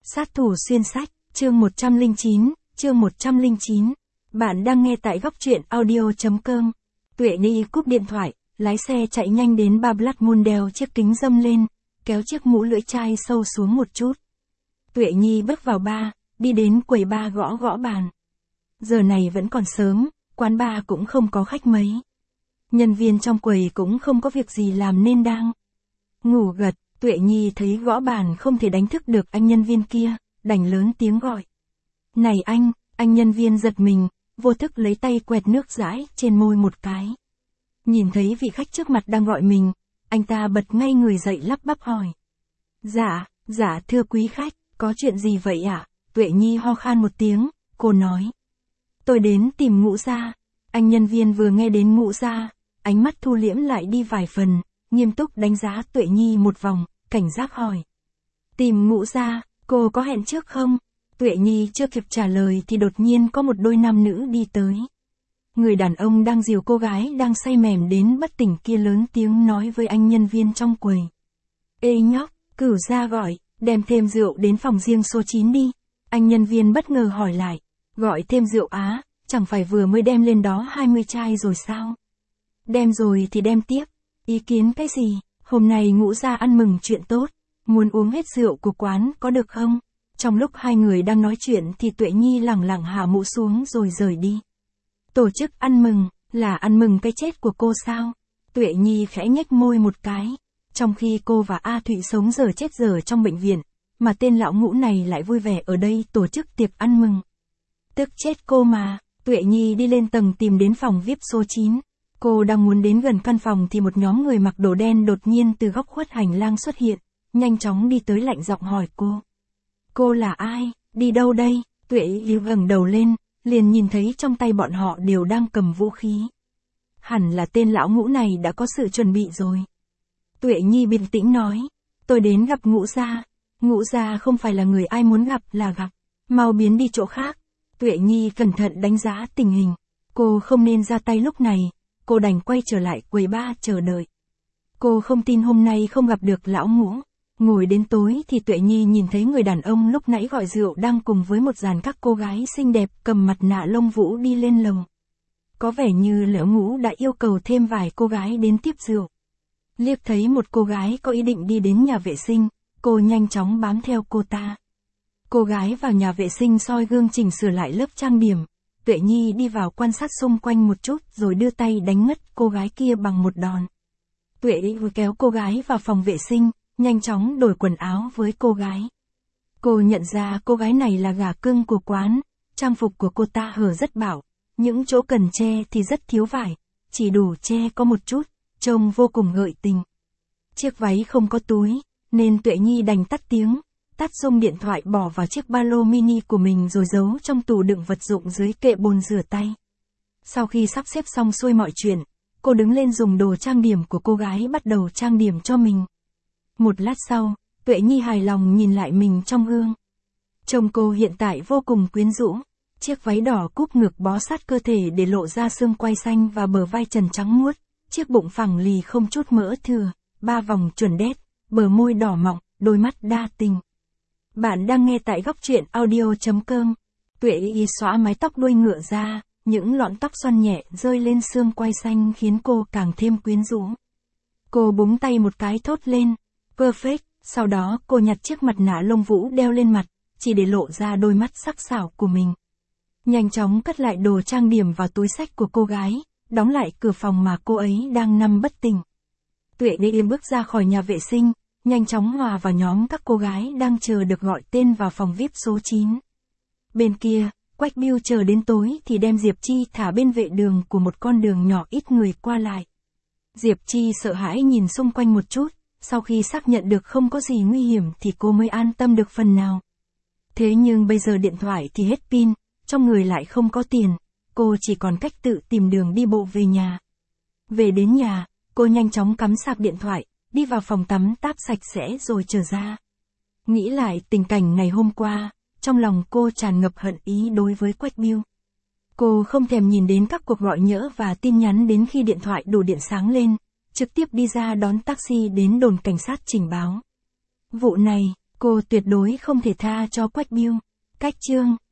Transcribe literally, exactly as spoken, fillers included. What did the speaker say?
Sát thủ xuyên sách, chương một trăm lẻ chín, chương một trăm lẻ chín. Bạn đang nghe tại góc truyện audio.com. Tuệ Nhi cúp điện thoại, lái xe chạy nhanh đến Ba Blood Moon đeo chiếc kính râm lên, kéo chiếc mũ lưỡi chai sâu xuống một chút. Tuệ Nhi bước vào bar, đi đến quầy bar gõ gõ bàn. Giờ này vẫn còn sớm, quán bar cũng không có khách mấy. Nhân viên trong quầy cũng không có việc gì làm nên đang ngủ gật. Tuệ Nhi thấy gõ bàn không thể đánh thức được anh nhân viên kia, đành lớn tiếng gọi. Này anh, anh nhân viên giật mình, vô thức lấy tay quẹt nước dãi trên môi một cái. Nhìn thấy vị khách trước mặt đang gọi mình, anh ta bật ngay người dậy lắp bắp hỏi. Dạ, dạ thưa quý khách, có chuyện gì vậy ạ? À? Tuệ Nhi ho khan một tiếng, cô nói. Tôi đến tìm Ngũ Gia. Anh nhân viên vừa nghe đến Ngũ Gia, ánh mắt thu liễm lại đi vài phần, nghiêm túc đánh giá Tuệ Nhi một vòng, cảnh giác hỏi. Tìm Ngũ Gia, cô có hẹn trước không? Tuệ Nhi chưa kịp trả lời thì đột nhiên có một đôi nam nữ đi tới. Người đàn ông đang dìu cô gái đang say mềm đến bất tỉnh kia lớn tiếng nói với anh nhân viên trong quầy. Ê nhóc, Cửu Gia gọi, đem thêm rượu đến phòng riêng số chín đi. Anh nhân viên bất ngờ hỏi lại. Gọi thêm rượu á, chẳng phải vừa mới đem lên đó hai mươi chai rồi sao? Đem rồi thì đem tiếp. Ý kiến cái gì? Hôm nay Ngũ Gia ăn mừng chuyện tốt, muốn uống hết rượu của quán có được không? Trong lúc hai người đang nói chuyện thì Tuệ Nhi lẳng lặng hạ mũ xuống rồi rời đi. Tổ chức ăn mừng, là ăn mừng cái chết của cô sao? Tuệ Nhi khẽ nhếch môi một cái. Trong khi cô và A Thụy sống giờ chết giờ trong bệnh viện, mà tên lão Ngũ này lại vui vẻ ở đây tổ chức tiệc ăn mừng. Tức chết cô mà. Tuệ Nhi đi lên tầng tìm đến phòng vi ai pi số chín. Cô đang muốn đến gần căn phòng thì một nhóm người mặc đồ đen đột nhiên từ góc khuất hành lang xuất hiện, nhanh chóng đi tới lạnh giọng hỏi cô. Cô là ai? Đi đâu đây? Tuệ Nhi ngẩng đầu lên, liền nhìn thấy trong tay bọn họ đều đang cầm vũ khí. Hẳn là tên lão Ngũ này đã có sự chuẩn bị rồi. Tuệ Nhi bình tĩnh nói. Tôi đến gặp Ngũ Gia. Ngũ Gia không phải là người ai muốn gặp là gặp. Mau biến đi chỗ khác. Tuệ Nhi cẩn thận đánh giá tình hình. Cô không nên ra tay lúc này. Cô đành quay trở lại quầy bar chờ đợi. Cô không tin hôm nay không gặp được lão Ngũ. Ngồi đến tối thì Tuệ Nhi nhìn thấy người đàn ông lúc nãy gọi rượu đang cùng với một dàn các cô gái xinh đẹp cầm mặt nạ lông vũ đi lên lầu. Có vẻ như lão Ngũ đã yêu cầu thêm vài cô gái đến tiếp rượu. Liếc thấy một cô gái có ý định đi đến nhà vệ sinh, cô nhanh chóng bám theo cô ta. Cô gái vào nhà vệ sinh soi gương chỉnh sửa lại lớp trang điểm. Tuệ Nhi đi vào quan sát xung quanh một chút rồi đưa tay đánh ngất cô gái kia bằng một đòn. Tuệ Nhi vừa kéo cô gái vào phòng vệ sinh, nhanh chóng đổi quần áo với cô gái. Cô nhận ra cô gái này là gà cưng của quán, trang phục của cô ta hở rất bảo, những chỗ cần che thì rất thiếu vải, chỉ đủ che có một chút, trông vô cùng gợi tình. Chiếc váy không có túi, nên Tuệ Nhi đành tắt tiếng. Tắt rung điện thoại bỏ vào chiếc ba lô mini của mình rồi giấu trong tủ đựng vật dụng dưới kệ bồn rửa tay. Sau khi sắp xếp xong xuôi mọi chuyện, cô đứng lên dùng đồ trang điểm của cô gái bắt đầu trang điểm cho mình. Một lát sau, Tuệ Nhi hài lòng nhìn lại mình trong gương. Trông cô hiện tại vô cùng quyến rũ. Chiếc váy đỏ cúp ngực bó sát cơ thể để lộ ra xương quai xanh và bờ vai trần trắng muốt, chiếc bụng phẳng lì không chút mỡ thừa, ba vòng chuẩn đét, bờ môi đỏ mọng, đôi mắt đa tình. Bạn đang nghe tại góc truyện audio.com. Tuệ Nhi xõa mái tóc đuôi ngựa ra, những lọn tóc xoăn nhẹ rơi lên xương quai xanh khiến cô càng thêm quyến rũ. Cô búng tay một cái thốt lên, perfect, sau đó cô nhặt chiếc mặt nạ lông vũ đeo lên mặt, chỉ để lộ ra đôi mắt sắc sảo của mình. Nhanh chóng cất lại đồ trang điểm vào túi xách của cô gái, đóng lại cửa phòng mà cô ấy đang nằm bất tỉnh. Tuệ Nhi bước ra khỏi nhà vệ sinh, nhanh chóng hòa vào nhóm các cô gái đang chờ được gọi tên vào phòng vi ai pi số chín. Bên kia, Quách Bưu chờ đến tối thì đem Diệp Chi thả bên vệ đường của một con đường nhỏ ít người qua lại. Diệp Chi sợ hãi nhìn xung quanh một chút, sau khi xác nhận được không có gì nguy hiểm thì cô mới an tâm được phần nào. Thế nhưng bây giờ điện thoại thì hết pin, trong người lại không có tiền, cô chỉ còn cách tự tìm đường đi bộ về nhà. Về đến nhà, cô nhanh chóng cắm sạc điện thoại, đi vào phòng tắm táp sạch sẽ rồi trở ra. Nghĩ lại tình cảnh ngày hôm qua, trong lòng cô tràn ngập hận ý đối với Quách Bưu. Cô không thèm nhìn đến các cuộc gọi nhỡ và tin nhắn đến khi điện thoại đủ điện sáng lên, trực tiếp đi ra đón taxi đến đồn cảnh sát trình báo. Vụ này, Cô tuyệt đối không thể tha cho Quách Bưu. Cách chương